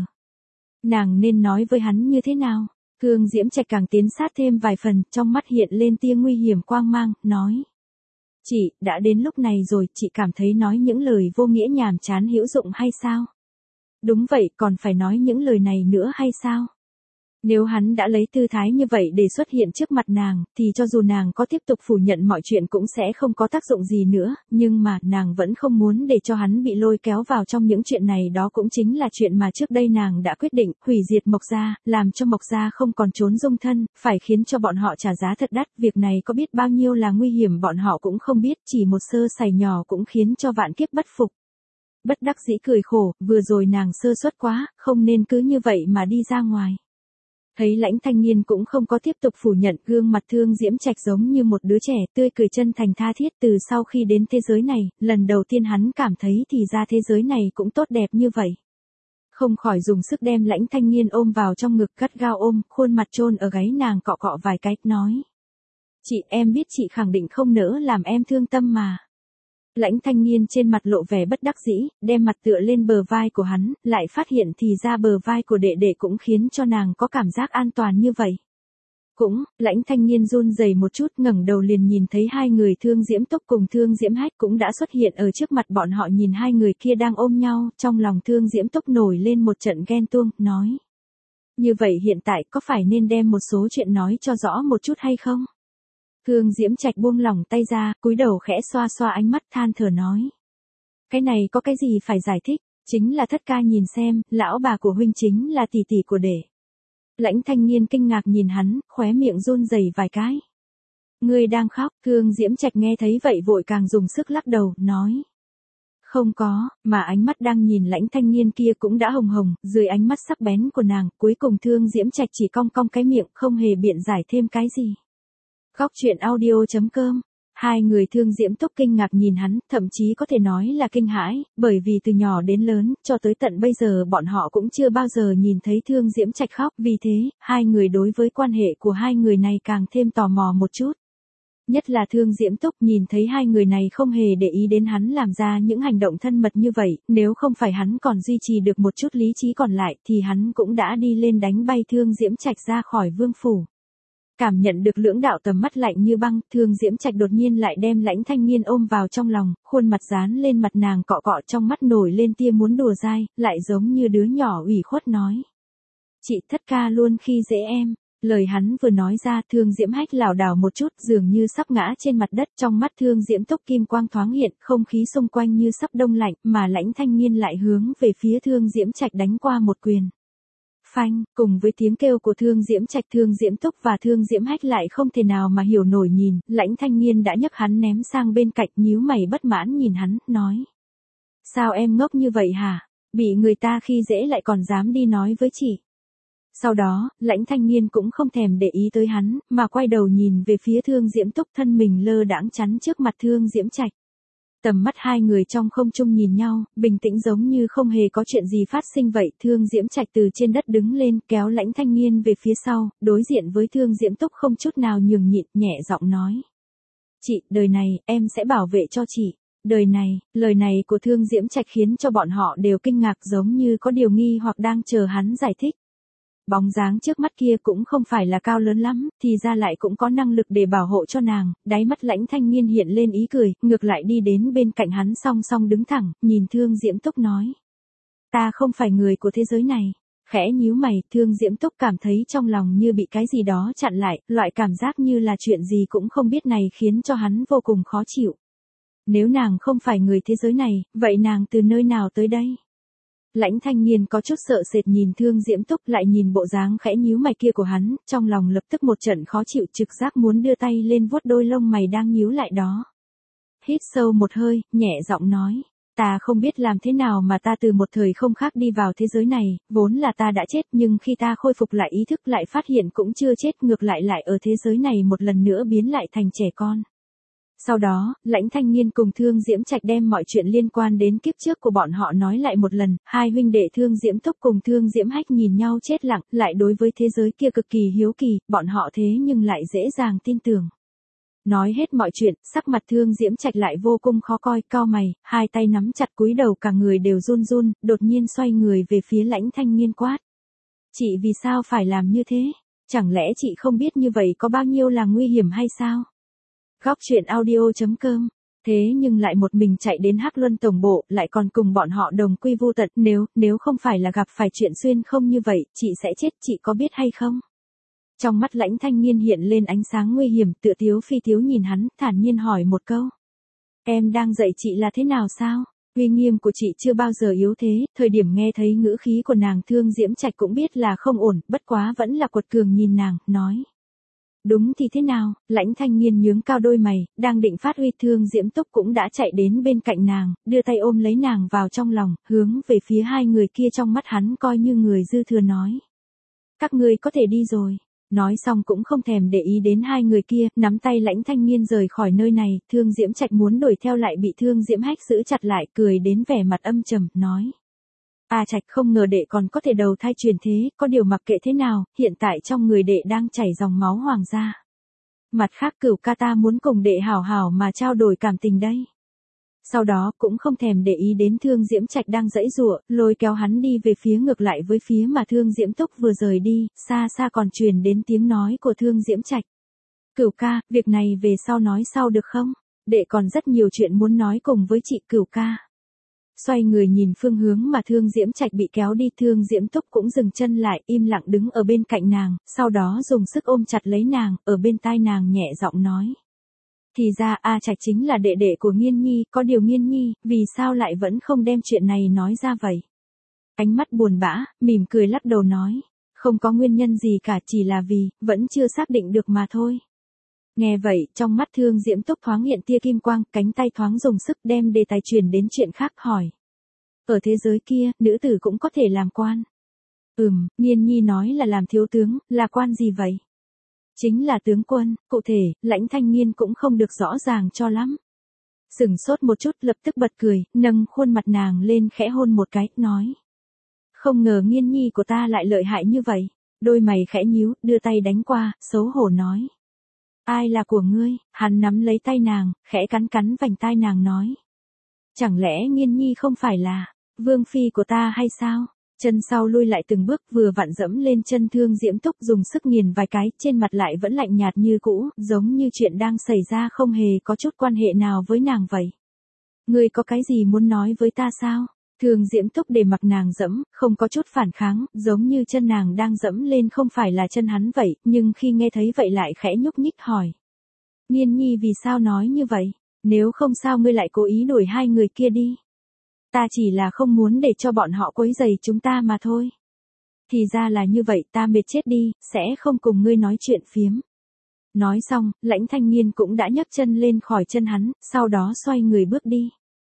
Nàng nên nói với hắn như thế nào? Thương Diễm Trạch càng tiến sát thêm vài phần, trong mắt hiện lên tia nguy hiểm quang mang, nói. Chị, đã đến lúc này rồi, chị cảm thấy nói những lời vô nghĩa nhàm chán hữu dụng hay sao? Đúng vậy, còn phải nói những lời này nữa hay sao? Nếu hắn đã lấy tư thái như vậy để xuất hiện trước mặt nàng, thì cho dù nàng có tiếp tục phủ nhận mọi chuyện cũng sẽ không có tác dụng gì nữa, nhưng mà nàng vẫn không muốn để cho hắn bị lôi kéo vào trong những chuyện này, đó cũng chính là chuyện mà trước đây nàng đã quyết định, hủy diệt Mộc Gia, làm cho Mộc Gia không còn trốn dung thân, phải khiến cho bọn họ trả giá thật đắt, việc này có biết bao nhiêu là nguy hiểm bọn họ cũng không biết, chỉ một sơ sẩy nhỏ cũng khiến cho vạn kiếp bất phục. Bất đắc dĩ cười khổ, vừa rồi nàng sơ suất quá, không nên cứ như vậy mà đi ra ngoài. Thấy Lãnh Thanh Nghiên cũng không có tiếp tục phủ nhận, gương mặt Thương Diễm Trạch giống như một đứa trẻ tươi cười chân thành tha thiết. Từ sau khi đến thế giới này, lần đầu tiên hắn cảm thấy thì ra thế giới này cũng tốt đẹp như vậy. Không khỏi dùng sức đem Lãnh Thanh Nghiên ôm vào trong ngực, gắt gao ôm, khuôn mặt chôn ở gáy nàng, cọ cọ vài cái, nói. Chị, em biết chị khẳng định không nỡ làm em thương tâm mà. Lãnh Thanh Nghiên trên mặt lộ vẻ bất đắc dĩ, đem mặt tựa lên bờ vai của hắn, lại phát hiện thì ra bờ vai của đệ đệ cũng khiến cho nàng có cảm giác an toàn như vậy. Lãnh Thanh Nghiên run rẩy một chút, ngẩng đầu liền nhìn thấy hai người Thương Diễm Túc cùng Thương Diễm Hách cũng đã xuất hiện ở trước mặt bọn họ, nhìn hai người kia đang ôm nhau, trong lòng Thương Diễm Túc nổi lên một trận ghen tuông, nói. Như vậy hiện tại có phải nên đem một số chuyện nói cho rõ một chút hay không? Thương Diễm Trạch buông lỏng tay ra, cúi đầu khẽ xoa xoa ánh mắt, than thở nói. Cái này có cái gì phải giải thích, chính là thất ca nhìn xem, lão bà của huynh chính là tỷ tỷ của đệ. Lãnh Thanh Nghiên kinh ngạc nhìn hắn, khóe miệng run rẩy vài cái. Ngươi đang khóc? Thương Diễm Trạch nghe thấy vậy vội càng dùng sức lắc đầu, nói. Không có, mà ánh mắt đang nhìn Lãnh Thanh Nghiên kia cũng đã hồng hồng, dưới ánh mắt sắc bén của nàng, cuối cùng Thương Diễm Trạch chỉ cong cong cái miệng, không hề biện giải thêm cái gì. Góc truyện audio.com. Hai người Thương Diễm Túc kinh ngạc nhìn hắn, thậm chí có thể nói là kinh hãi, bởi vì từ nhỏ đến lớn, cho tới tận bây giờ bọn họ cũng chưa bao giờ nhìn thấy Thương Diễm Trạch khóc, vì thế, hai người đối với quan hệ của hai người này càng thêm tò mò một chút. Nhất là Thương Diễm Túc nhìn thấy hai người này không hề để ý đến hắn làm ra những hành động thân mật như vậy, nếu không phải hắn còn duy trì được một chút lý trí còn lại thì hắn cũng đã đi lên đánh bay Thương Diễm Trạch ra khỏi vương phủ. Cảm nhận được lưỡng đạo tầm mắt lạnh như băng, Thương Diễm Trạch đột nhiên lại đem Lãnh Thanh Nghiên ôm vào trong lòng, khuôn mặt dán lên mặt nàng, cọ cọ, trong mắt nổi lên tia muốn đùa dai, lại giống như đứa nhỏ ủy khuất nói. Chị, thất ca luôn khi dễ em. Lời hắn vừa nói ra, Thương Diễm Hách lảo đảo một chút, dường như sắp ngã trên mặt đất, trong mắt Thương Diễm Túc kim quang thoáng hiện, không khí xung quanh như sắp đông lạnh, mà Lãnh Thanh Nghiên lại hướng về phía Thương Diễm Trạch đánh qua một quyền. Phanh, cùng với tiếng kêu của Thương Diễm Trạch, Thương Diễm Túc và Thương Diễm Hách lại không thể nào mà hiểu nổi nhìn, Lãnh Thanh Nghiên đã nhấc hắn ném sang bên cạnh, nhíu mày bất mãn nhìn hắn, nói. Sao em ngốc như vậy hả? Bị người ta khi dễ lại còn dám đi nói với chị. Sau đó, Lãnh Thanh Nghiên cũng không thèm để ý tới hắn, mà quay đầu nhìn về phía Thương Diễm Túc, thân mình lơ đãng chắn trước mặt Thương Diễm Trạch. Tầm mắt hai người trong không trung nhìn nhau, bình tĩnh giống như không hề có chuyện gì phát sinh vậy. Thương Diễm Trạch từ trên đất đứng lên, kéo Lãnh Thanh Nghiên về phía sau, đối diện với Thương Diễm Túc không chút nào nhường nhịn, nhẹ giọng nói. Chị, đời này, em sẽ bảo vệ cho chị. Đời này, lời này của Thương Diễm Trạch khiến cho bọn họ đều kinh ngạc, giống như có điều nghi hoặc đang chờ hắn giải thích. Bóng dáng trước mắt kia cũng không phải là cao lớn lắm, thì ra lại cũng có năng lực để bảo hộ cho nàng. Đáy mắt Lãnh Thanh Nghiên hiện lên ý cười, ngược lại đi đến bên cạnh hắn song song đứng thẳng, nhìn Thương Diễm Túc nói. Ta không phải người của thế giới này. Khẽ nhíu mày, Thương Diễm Túc cảm thấy trong lòng như bị cái gì đó chặn lại, loại cảm giác như là chuyện gì cũng không biết này khiến cho hắn vô cùng khó chịu. Nếu nàng không phải người thế giới này, vậy nàng từ nơi nào tới đây? Lãnh Thanh Nghiên có chút sợ sệt nhìn Thương Diễm Túc, lại nhìn bộ dáng khẽ nhíu mày kia của hắn, trong lòng lập tức một trận khó chịu, trực giác muốn đưa tay lên vuốt đôi lông mày đang nhíu lại đó. Hít sâu một hơi, nhẹ giọng nói. Ta không biết làm thế nào mà ta từ một thời không khác đi vào thế giới này, vốn là ta đã chết, nhưng khi ta khôi phục lại ý thức lại phát hiện cũng chưa chết, ngược lại ở thế giới này một lần nữa biến lại thành trẻ con. Sau đó, Lãnh Thanh Nghiên cùng Thương Diễm Trạch đem mọi chuyện liên quan đến kiếp trước của bọn họ nói lại một lần. Hai huynh đệ Thương Diễm Túc cùng Thương Diễm Hách nhìn nhau chết lặng, lại đối với thế giới kia cực kỳ hiếu kỳ, bọn họ thế nhưng lại dễ dàng tin tưởng. Nói hết mọi chuyện, sắc mặt Thương Diễm Trạch lại vô cùng khó coi, cau mày, hai tay nắm chặt cúi đầu, cả người đều run run, đột nhiên xoay người về phía Lãnh Thanh Nghiên quát. Chị vì sao phải làm như thế? Chẳng lẽ chị không biết như vậy có bao nhiêu là nguy hiểm hay sao? Góc truyện audio.com. Thế nhưng lại một mình chạy đến Hắc Luân tổng bộ, lại còn cùng bọn họ đồng quy vu tận, nếu không phải là gặp phải chuyện xuyên không như vậy, chị sẽ chết, chị có biết hay không? Trong mắt Lãnh Thanh Nghiên hiện lên ánh sáng nguy hiểm, tựa thiếu phi thiếu nhìn hắn, thản nhiên hỏi một câu. Em đang dạy chị là thế nào sao? Uy nghiêm của chị chưa bao giờ yếu thế, thời điểm nghe thấy ngữ khí của nàng Thương Diễm Trạch cũng biết là không ổn, bất quá vẫn là quật cường nhìn nàng, nói. Đúng thì thế nào? Lãnh Thanh Nghiên nhướng cao đôi mày, đang định phát huy. Thương Diễm Túc cũng đã chạy đến bên cạnh nàng, đưa tay ôm lấy nàng vào trong lòng, hướng về phía hai người kia, trong mắt hắn coi như người dư thừa nói. Các ngươi có thể đi rồi. Nói xong cũng không thèm để ý đến hai người kia, nắm tay Lãnh Thanh Nghiên rời khỏi nơi này. Thương Diễm Trạch muốn đuổi theo lại bị Thương Diễm Hách giữ chặt lại, cười đến vẻ mặt âm trầm, nói. Trạch, không ngờ đệ còn có thể đầu thai truyền thế, có điều mặc kệ thế nào, hiện tại trong người đệ đang chảy dòng máu hoàng gia. Mặt khác Cửu ca ta muốn cùng đệ hảo hảo mà trao đổi cảm tình đây. Sau đó cũng không thèm để ý đến Thương Diễm Trạch đang giãy giụa, lôi kéo hắn đi về phía ngược lại với phía mà Thương Diễm Túc vừa rời đi, xa xa còn truyền đến tiếng nói của Thương Diễm Trạch. Cửu ca, việc này về sau nói sau được không? Đệ còn rất nhiều chuyện muốn nói cùng với chị Cửu ca. Xoay người nhìn phương hướng mà Thương Diễm Trạch bị kéo đi, Thương Diễm Túc cũng dừng chân lại, im lặng đứng ở bên cạnh nàng, sau đó dùng sức ôm chặt lấy nàng, ở bên tai nàng nhẹ giọng nói. Thì ra Trạch chính là đệ đệ của Nghiên Nhi, có điều Nghiên Nhi, vì sao lại vẫn không đem chuyện này nói ra vậy? Ánh mắt buồn bã, mỉm cười lắc đầu nói. Không có nguyên nhân gì cả, chỉ là vì, vẫn chưa xác định được mà thôi. Nghe vậy, trong mắt Thương Diễm Túc thoáng hiện tia kim quang, cánh tay thoáng dùng sức đem đề tài chuyển đến chuyện khác, hỏi. Ở thế giới kia, nữ tử cũng có thể làm quan. Nghiên Nhi nói là làm thiếu tướng, là quan gì vậy? Chính là tướng quân, cụ thể, Lãnh Thanh Nghiên cũng không được rõ ràng cho lắm. Sửng sốt một chút, lập tức bật cười, nâng khuôn mặt nàng lên khẽ hôn một cái, nói. Không ngờ Nghiên Nhi của ta lại lợi hại như vậy. Đôi mày khẽ nhíu, đưa tay đánh qua, xấu hổ nói. Ai là của ngươi? Hắn nắm lấy tay nàng, khẽ cắn cắn vành tai nàng nói. Chẳng lẽ Nghiên Nhi không phải là vương phi của ta hay sao? Chân sau lui lại từng bước, vừa vặn dẫm lên chân Thương Diễm Túc, dùng sức nghiền vài cái, trên mặt lại vẫn lạnh nhạt như cũ, giống như chuyện đang xảy ra không hề có chút quan hệ nào với nàng vậy. Ngươi có cái gì muốn nói với ta sao? Thương Diễm Túc để mặc nàng dẫm, không có chút phản kháng, giống như chân nàng đang dẫm lên không phải là chân hắn vậy, nhưng khi nghe thấy vậy lại khẽ nhúc nhích hỏi. Nghiên Nhi vì sao nói như vậy? Nếu không sao ngươi lại cố ý đuổi hai người kia đi? Ta chỉ là không muốn để cho bọn họ quấy rầy chúng ta mà thôi. Thì ra là như vậy, ta mệt chết đi, sẽ không cùng ngươi nói chuyện phiếm. Nói xong, Lãnh Thanh Nghiên cũng đã nhấc chân lên khỏi chân hắn, sau đó xoay người bước đi.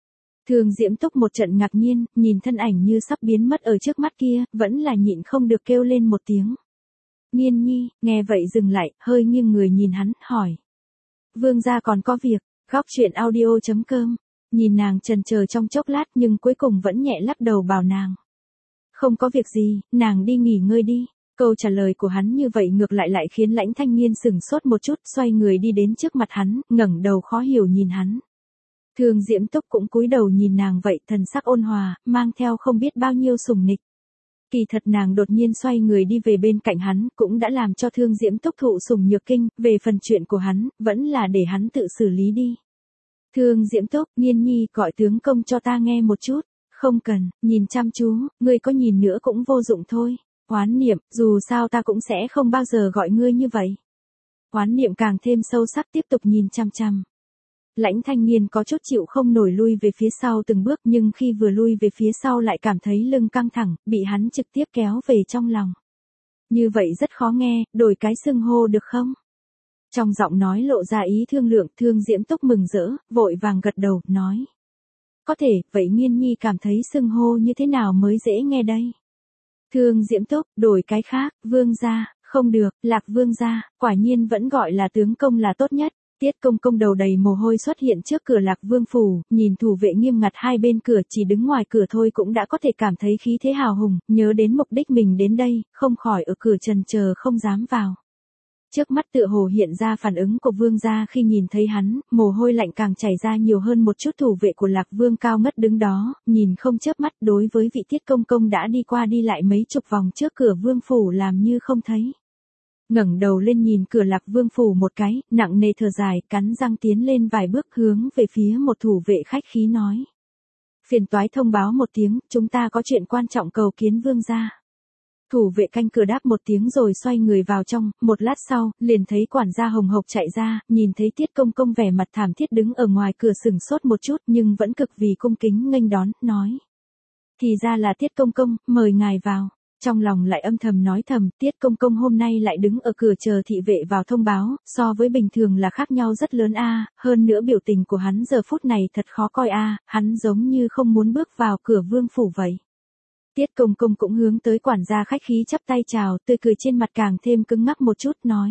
Thương Diễm Túc một trận ngạc nhiên, nhìn thân ảnh như sắp biến mất ở trước mắt kia, vẫn là nhịn không được kêu lên một tiếng. Nghiên nhi, nghe vậy dừng lại, hơi nghiêng người nhìn hắn, hỏi. Vương gia còn có việc, góc chuyện audio.com, nhìn nàng chần chờ trong chốc lát nhưng cuối cùng vẫn nhẹ lắc đầu bảo nàng. Không có việc gì, nàng đi nghỉ ngơi đi. Câu trả lời của hắn như vậy ngược lại khiến Lãnh Thanh Nghiên sửng sốt một chút, xoay người đi đến trước mặt hắn, ngẩng đầu khó hiểu nhìn hắn. Thương Diễm Túc cũng cúi đầu nhìn nàng vậy, thần sắc ôn hòa, mang theo không biết bao nhiêu sủng nịch. Kỳ thật nàng đột nhiên xoay người đi về bên cạnh hắn, cũng đã làm cho Thương Diễm Túc thụ sủng nhược kinh, về phần chuyện của hắn, vẫn là để hắn tự xử lý đi. Thương Diễm Túc, Nghiên nhi gọi tướng công cho ta nghe một chút. Không cần, nhìn chăm chú, ngươi có nhìn nữa cũng vô dụng thôi. Oán niệm, dù sao ta cũng sẽ không bao giờ gọi ngươi như vậy. Oán niệm càng thêm sâu sắc tiếp tục nhìn chăm chăm. Lãnh Thanh Nghiên có chút chịu không nổi lui về phía sau từng bước, nhưng khi vừa lui về phía sau lại cảm thấy lưng căng thẳng, bị hắn trực tiếp kéo về trong lòng. Như vậy rất khó nghe, đổi cái xưng hô được không? Trong giọng nói lộ ra ý thương lượng, Thương Diễm Túc mừng rỡ, vội vàng gật đầu, nói. Có thể, vậy Nghiên nhi cảm thấy xưng hô như thế nào mới dễ nghe đây? Thương Diễm Túc, đổi cái khác, vương gia, không được, Lạc vương gia, quả nhiên vẫn gọi là tướng công là tốt nhất. Tiết Công Công đầu đầy mồ hôi xuất hiện trước cửa Lạc Vương phủ, nhìn thủ vệ nghiêm ngặt hai bên cửa, chỉ đứng ngoài cửa thôi cũng đã có thể cảm thấy khí thế hào hùng, nhớ đến mục đích mình đến đây, không khỏi ở cửa trần chờ không dám vào. Trước mắt tựa hồ hiện ra phản ứng của vương gia khi nhìn thấy hắn, mồ hôi lạnh càng chảy ra nhiều hơn một chút. Thủ vệ của Lạc Vương cao ngất đứng đó, nhìn không chớp mắt đối với vị Tiết Công Công đã đi qua đi lại mấy chục vòng trước cửa vương phủ làm như không thấy. Ngẩng đầu lên nhìn cửa Lạc Vương phủ một cái, nặng nề thở dài, cắn răng tiến lên vài bước hướng về phía một thủ vệ khách khí nói. Phiền toái thông báo một tiếng, chúng ta có chuyện quan trọng cầu kiến vương gia. Thủ vệ canh cửa đáp một tiếng rồi xoay người vào trong, một lát sau, liền thấy quản gia hồng hộc chạy ra, nhìn thấy Tiết Công Công vẻ mặt thảm thiết đứng ở ngoài cửa sừng sốt một chút nhưng vẫn cực vì cung kính nghênh đón, nói. Thì ra là Tiết Công Công, mời ngài vào. Trong lòng lại âm thầm nói thầm, Tiết Công Công hôm nay lại đứng ở cửa chờ thị vệ vào thông báo, so với bình thường là khác nhau rất lớn a, hơn nữa biểu tình của hắn giờ phút này thật khó coi a, hắn giống như không muốn bước vào cửa vương phủ vậy. Tiết Công Công cũng hướng tới quản gia khách khí chắp tay chào, tươi cười trên mặt càng thêm cứng ngắc một chút, nói.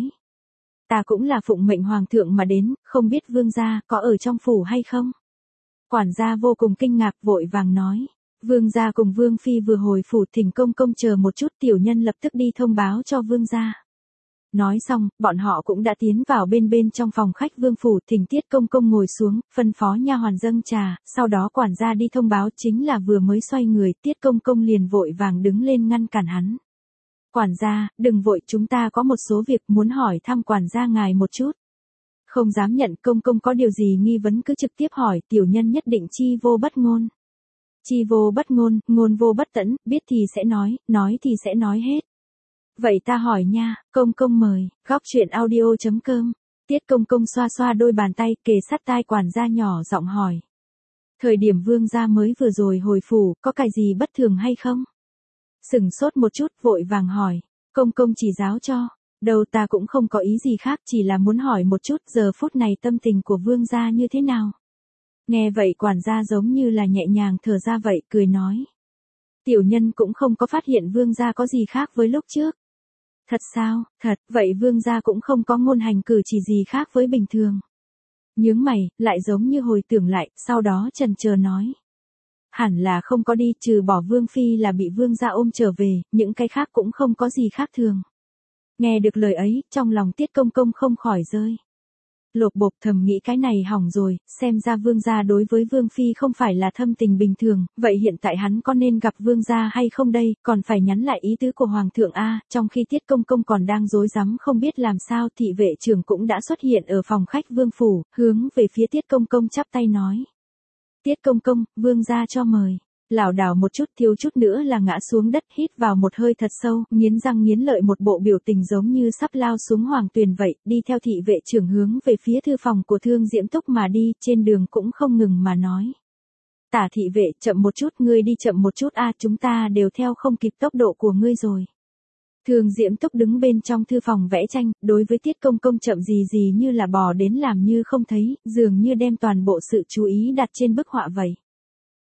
Ta cũng là phụng mệnh hoàng thượng mà đến, không biết vương gia có ở trong phủ hay không? Quản gia vô cùng kinh ngạc vội vàng nói. Vương gia cùng vương phi vừa hồi phủ, thỉnh công công chờ một chút, tiểu nhân lập tức đi thông báo cho vương gia. Nói xong, bọn họ cũng đã tiến vào bên trong phòng khách vương phủ, thỉnh Tiết Công Công ngồi xuống, phân phó nha hoàn dâng trà, sau đó quản gia đi thông báo. Chính là vừa mới xoay người, Tiết Công Công liền vội vàng đứng lên ngăn cản hắn. Quản gia, đừng vội, chúng ta có một số việc muốn hỏi thăm quản gia ngài một chút. Không dám nhận, công công có điều gì nghi vấn cứ trực tiếp hỏi, tiểu nhân nhất định chi vô bất ngôn. Chi vô bất ngôn, ngôn vô bất tẫn, biết thì sẽ nói thì sẽ nói hết. Vậy ta hỏi nha, công công mời, góc chuyện audio.com. Tiết Công Công xoa xoa đôi bàn tay, kề sát tai quản gia nhỏ giọng hỏi. Thời điểm vương gia mới vừa rồi hồi phủ, có cái gì bất thường hay không? Sửng sốt một chút, vội vàng hỏi. Công công chỉ giáo cho. Đâu ta cũng không có ý gì khác, chỉ là muốn hỏi một chút giờ phút này tâm tình của vương gia như thế nào. Nghe vậy quản gia giống như là nhẹ nhàng thở ra vậy, cười nói. Tiểu nhân cũng không có phát hiện vương gia có gì khác với lúc trước. Thật sao, thật, vậy vương gia cũng không có ngôn hành cử chỉ gì khác với bình thường. Nhướng mày, lại giống như hồi tưởng lại, sau đó chần chờ nói. Hẳn là không có đi, trừ bỏ vương phi là bị vương gia ôm trở về, những cái khác cũng không có gì khác thường. Nghe được lời ấy, trong lòng Tiết Công Công không khỏi rơi. Lột bột, thầm nghĩ cái này hỏng rồi, xem ra vương gia đối với vương phi không phải là thâm tình bình thường, vậy hiện tại hắn có nên gặp vương gia hay không đây, còn phải nhắn lại ý tứ của hoàng thượng a. Trong khi Tiết Công Công còn đang rối rắm không biết làm sao, thị vệ trưởng cũng đã xuất hiện ở phòng khách vương phủ, hướng về phía Tiết Công Công chắp tay nói. Tiết Công Công, vương gia cho mời. Lảo đảo một chút, thiếu chút nữa là ngã xuống đất, hít vào một hơi thật sâu, nghiến răng nghiến lợi, một bộ biểu tình giống như sắp lao xuống hoàng tuyền vậy, đi theo thị vệ trưởng hướng về phía thư phòng của Thương Diễm Túc mà đi, trên đường cũng không ngừng mà nói. Tả thị vệ, chậm một chút, ngươi đi chậm một chút a, chúng ta đều theo không kịp tốc độ của ngươi rồi. Thương Diễm Túc đứng bên trong thư phòng vẽ tranh, đối với Tiết Công Công chậm gì gì như là bò đến làm như không thấy, dường như đem toàn bộ sự chú ý đặt trên bức họa vậy.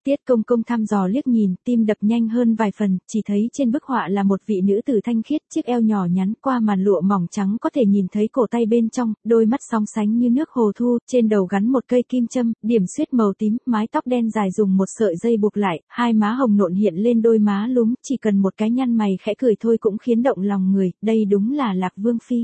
Tiết Công Công thăm dò liếc nhìn, tim đập nhanh hơn vài phần, chỉ thấy trên bức họa là một vị nữ tử thanh khiết, chiếc eo nhỏ nhắn qua màn lụa mỏng trắng có thể nhìn thấy cổ tay bên trong, đôi mắt sóng sánh như nước hồ thu, trên đầu gắn một cây kim châm, điểm xuyết màu tím, mái tóc đen dài dùng một sợi dây buộc lại, hai má hồng nộn hiện lên đôi má lúm, chỉ cần một cái nhăn mày khẽ cười thôi cũng khiến động lòng người, đây đúng là Lạc Vương phi.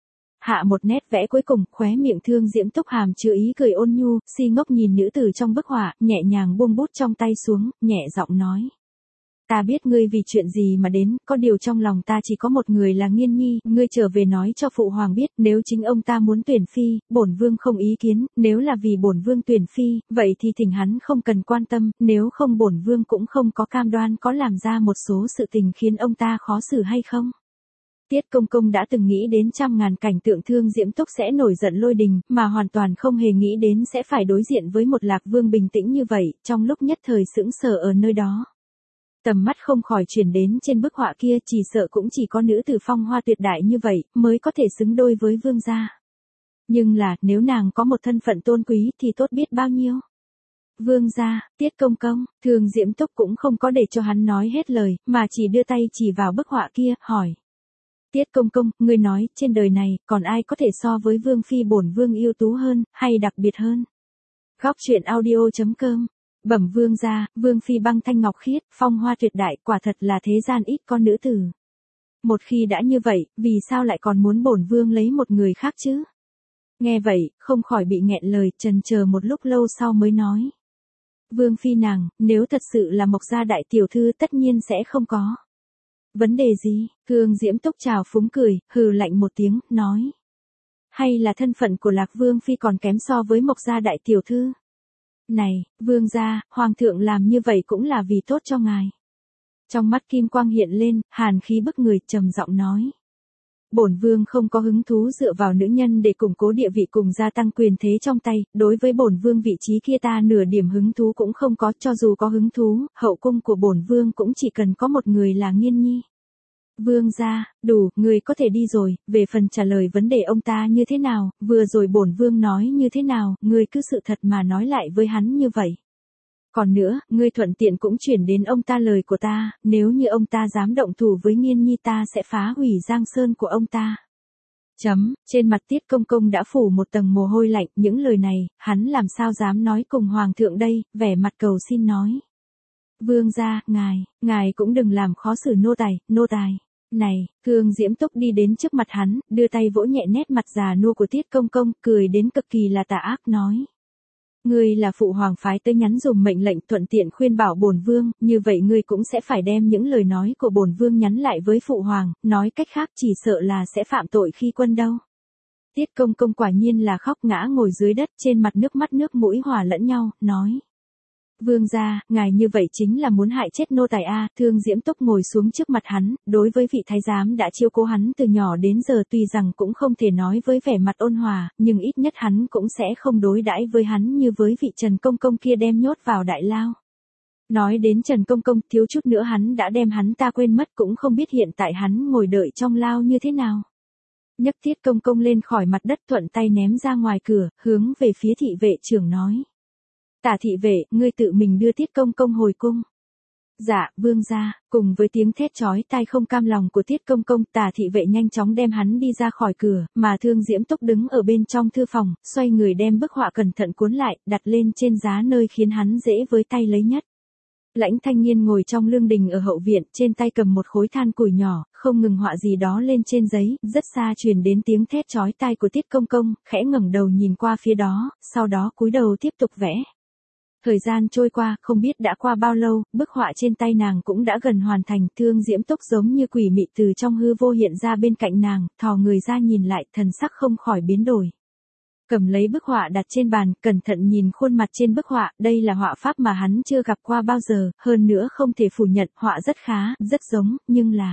Hạ một nét vẽ cuối cùng, khóe miệng Thương Diễm Túc hàm chứa ý cười ôn nhu, si ngốc nhìn nữ tử trong bức họa, nhẹ nhàng buông bút trong tay xuống, nhẹ giọng nói. Ta biết ngươi vì chuyện gì mà đến, có điều trong lòng ta chỉ có một người là Nghiên Nhi, ngươi trở về nói cho phụ hoàng biết, nếu chính ông ta muốn tuyển phi, bổn vương không ý kiến, nếu là vì bổn vương tuyển phi, vậy thì thỉnh hắn không cần quan tâm, nếu không bổn vương cũng không có cam đoan có làm ra một số sự tình khiến ông ta khó xử hay không. Tiết Công Công đã từng nghĩ đến trăm ngàn cảnh tượng Thương Diễm Túc sẽ nổi giận lôi đình, mà hoàn toàn không hề nghĩ đến sẽ phải đối diện với một Lạc Vương bình tĩnh như vậy, trong lúc nhất thời sững sờ ở nơi đó. Tầm mắt không khỏi chuyển đến trên bức họa kia, chỉ sợ cũng chỉ có nữ tử phong hoa tuyệt đại như vậy, mới có thể xứng đôi với vương gia. Nhưng là, nếu nàng có một thân phận tôn quý thì tốt biết bao nhiêu. Vương gia, Tiết Công Công, Thương Diễm Túc cũng không có để cho hắn nói hết lời, mà chỉ đưa tay chỉ vào bức họa kia, hỏi. Tiết Công Công, ngươi nói, trên đời này, còn ai có thể so với Vương phi bổn vương ưu tú hơn, hay đặc biệt hơn? Góc truyện audio.com. Bẩm vương gia, Vương phi băng thanh ngọc khiết, phong hoa tuyệt đại, quả thật là thế gian ít con nữ tử. Một khi đã như vậy, vì sao lại còn muốn bổn vương lấy một người khác chứ? Nghe vậy, không khỏi bị nghẹn lời, chần chờ một lúc lâu sau mới nói. Vương phi nàng, nếu thật sự là Mộc gia đại tiểu thư tất nhiên sẽ không có. Vấn đề gì? Thương Diễm Túc trào phúng cười, hừ lạnh một tiếng, nói. Hay là thân phận của Lạc Vương phi còn kém so với Mộc gia đại tiểu thư? Này, vương gia, hoàng thượng làm như vậy cũng là vì tốt cho ngài. Trong mắt kim quang hiện lên, hàn khí bức người, trầm giọng nói. Bổn vương không có hứng thú dựa vào nữ nhân để củng cố địa vị cùng gia tăng quyền thế trong tay, đối với bổn vương vị trí kia ta nửa điểm hứng thú cũng không có, cho dù có hứng thú, hậu cung của bổn vương cũng chỉ cần có một người là Nghiên Nhi. Vương gia, đủ, người có thể đi rồi, về phần trả lời vấn đề ông ta như thế nào, vừa rồi bổn vương nói như thế nào, người cứ sự thật mà nói lại với hắn như vậy. Còn nữa, ngươi thuận tiện cũng chuyển đến ông ta lời của ta, nếu như ông ta dám động thủ với Nghiên Nhi ta sẽ phá hủy giang sơn của ông ta. Trên mặt Tiết Công Công đã phủ một tầng mồ hôi lạnh, những lời này, hắn làm sao dám nói cùng hoàng thượng đây, vẻ mặt cầu xin nói. Vương gia, ngài cũng đừng làm khó xử nô tài. Này, Thương Diễm Túc đi đến trước mặt hắn, đưa tay vỗ nhẹ nét mặt già nua của Tiết Công Công, cười đến cực kỳ là tà ác nói. Ngươi là phụ hoàng phái tới nhắn dùm mệnh lệnh thuận tiện khuyên bảo bổn vương, như vậy ngươi cũng sẽ phải đem những lời nói của bổn vương nhắn lại với phụ hoàng, nói cách khác chỉ sợ là sẽ phạm tội khi quân đâu. Tiết Công Công quả nhiên là khóc ngã ngồi dưới đất, trên mặt nước mắt nước mũi hòa lẫn nhau, nói. Vương gia, ngài như vậy chính là muốn hại chết nô tài a. Thương Diễm Túc ngồi xuống trước mặt hắn, đối với vị thái giám đã chiếu cố hắn từ nhỏ đến giờ tuy rằng cũng không thể nói với vẻ mặt ôn hòa, nhưng ít nhất hắn cũng sẽ không đối đãi với hắn như với vị Trần Công Công kia đem nhốt vào đại lao. Nói đến Trần Công Công, thiếu chút nữa hắn đã đem hắn ta quên mất, cũng không biết hiện tại hắn ngồi đợi trong lao như thế nào. Nhấc Tiết Công Công lên khỏi mặt đất, thuận tay ném ra ngoài cửa, hướng về phía thị vệ trưởng nói. Tả thị vệ, ngươi tự mình đưa Tiết Công Công hồi cung. Dạ, vương gia. Cùng với tiếng thét chói tai không cam lòng của Tiết Công Công, Tả thị vệ nhanh chóng đem hắn đi ra khỏi cửa, mà Thương Diễm Túc đứng ở bên trong thư phòng, xoay người đem bức họa cẩn thận cuốn lại, đặt lên trên giá nơi khiến hắn dễ với tay lấy nhất. Lãnh Thanh Nghiên ngồi trong lương đình ở hậu viện, trên tay cầm một khối than củi nhỏ, không ngừng họa gì đó lên trên giấy, rất xa truyền đến tiếng thét chói tai của Tiết Công Công, khẽ ngẩng đầu nhìn qua phía đó, sau đó cúi đầu tiếp tục vẽ. Thời gian trôi qua, không biết đã qua bao lâu, bức họa trên tay nàng cũng đã gần hoàn thành. Thương Diễm Túc giống như quỷ mị từ trong hư vô hiện ra bên cạnh nàng, thò người ra nhìn lại, thần sắc không khỏi biến đổi. Cầm lấy bức họa đặt trên bàn, cẩn thận nhìn khuôn mặt trên bức họa, đây là họa pháp mà hắn chưa gặp qua bao giờ, hơn nữa không thể phủ nhận, họa rất khá, rất giống, nhưng là...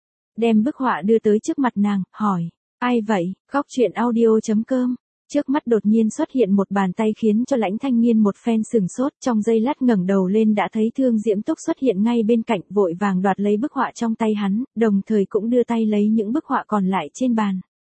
Đem bức họa đưa tới trước mặt nàng, hỏi, ai vậy? Góc truyện audio.com. Trước mắt đột nhiên xuất hiện một bàn tay khiến cho Lãnh Thanh Nghiên một phen sừng sốt, trong giây lát ngẩng đầu lên đã thấy Thương Diễm Túc xuất hiện ngay bên cạnh, vội vàng đoạt lấy bức họa trong tay hắn, đồng thời cũng đưa tay lấy những bức họa còn lại trên bàn.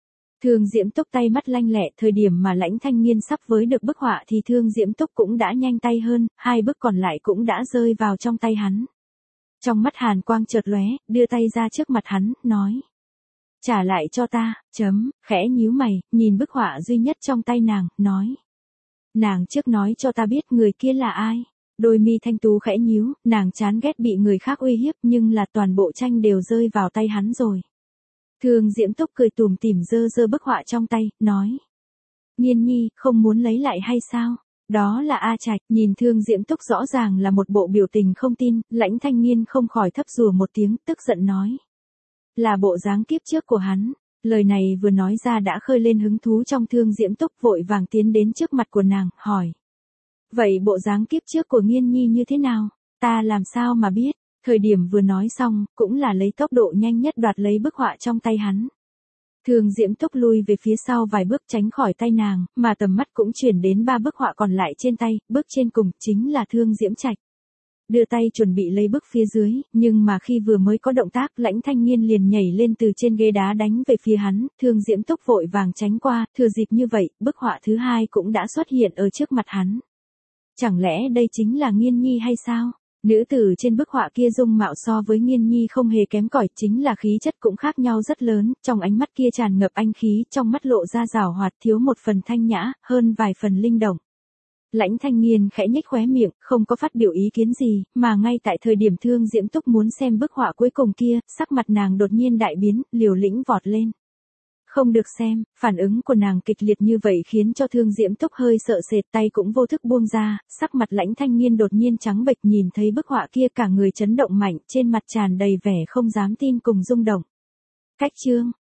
Thương Diễm Túc tay mắt lanh lẹ, thời điểm mà Lãnh Thanh Nghiên sắp với được bức họa thì Thương Diễm Túc cũng đã nhanh tay hơn, 2 bức còn lại cũng đã rơi vào trong tay hắn. Trong mắt hàn quang chợt lóe, đưa tay ra trước mặt hắn, nói. Trả lại cho ta, khẽ nhíu mày, nhìn bức họa duy nhất trong tay nàng, nói. Nàng trước nói cho ta biết người kia là ai. Đôi mi thanh tú khẽ nhíu, nàng chán ghét bị người khác uy hiếp nhưng là toàn bộ tranh đều rơi vào tay hắn rồi. Thương Diễm Túc cười tủm tỉm giơ bức họa trong tay, nói. Nghiên nhi, không muốn lấy lại hay sao? Đó là A Trạch, nhìn Thương Diễm Túc rõ ràng là một bộ biểu tình không tin, Lãnh Thanh Nghiên không khỏi thấp rùa một tiếng, tức giận nói. Là bộ dáng kiếp trước của hắn. Lời này vừa nói ra đã khơi lên hứng thú trong Thương Diễm Túc, vội vàng tiến đến trước mặt của nàng, hỏi. Vậy bộ dáng kiếp trước của Nghiên nhi như thế nào? Ta làm sao mà biết? Thời điểm vừa nói xong, cũng là lấy tốc độ nhanh nhất đoạt lấy bức họa trong tay hắn. Thương Diễm Túc lui về phía sau vài bước tránh khỏi tay nàng, mà tầm mắt cũng chuyển đến 3 bức họa còn lại trên tay, bước trên cùng chính là Thương Diễm Trạch. Đưa tay chuẩn bị lấy bức phía dưới, nhưng mà khi vừa mới có động tác, Lãnh Thanh Nghiên liền nhảy lên từ trên ghế đá đánh về phía hắn, Thương Diễm Túc vội vàng tránh qua, thừa dịp như vậy, bức họa thứ 2 cũng đã xuất hiện ở trước mặt hắn. Chẳng lẽ đây chính là Nghiên nhi hay sao? Nữ tử trên bức họa kia dung mạo so với Nghiên nhi không hề kém cỏi, chính là khí chất cũng khác nhau rất lớn, trong ánh mắt kia tràn ngập anh khí, trong mắt lộ ra giảo hoạt, thiếu một phần thanh nhã, hơn vài phần linh động. Lãnh Thanh Nghiên khẽ nhếch khóe miệng, không có phát biểu ý kiến gì, mà ngay tại thời điểm Thương Diễm Túc muốn xem bức họa cuối cùng kia, sắc mặt nàng đột nhiên đại biến, liều lĩnh vọt lên. Không được xem, phản ứng của nàng kịch liệt như vậy khiến cho Thương Diễm Túc hơi sợ sệt, tay cũng vô thức buông ra, sắc mặt Lãnh Thanh Nghiên đột nhiên trắng bệch, nhìn thấy bức họa kia cả người chấn động mạnh, trên mặt tràn đầy vẻ không dám tin cùng rung động. Cách chương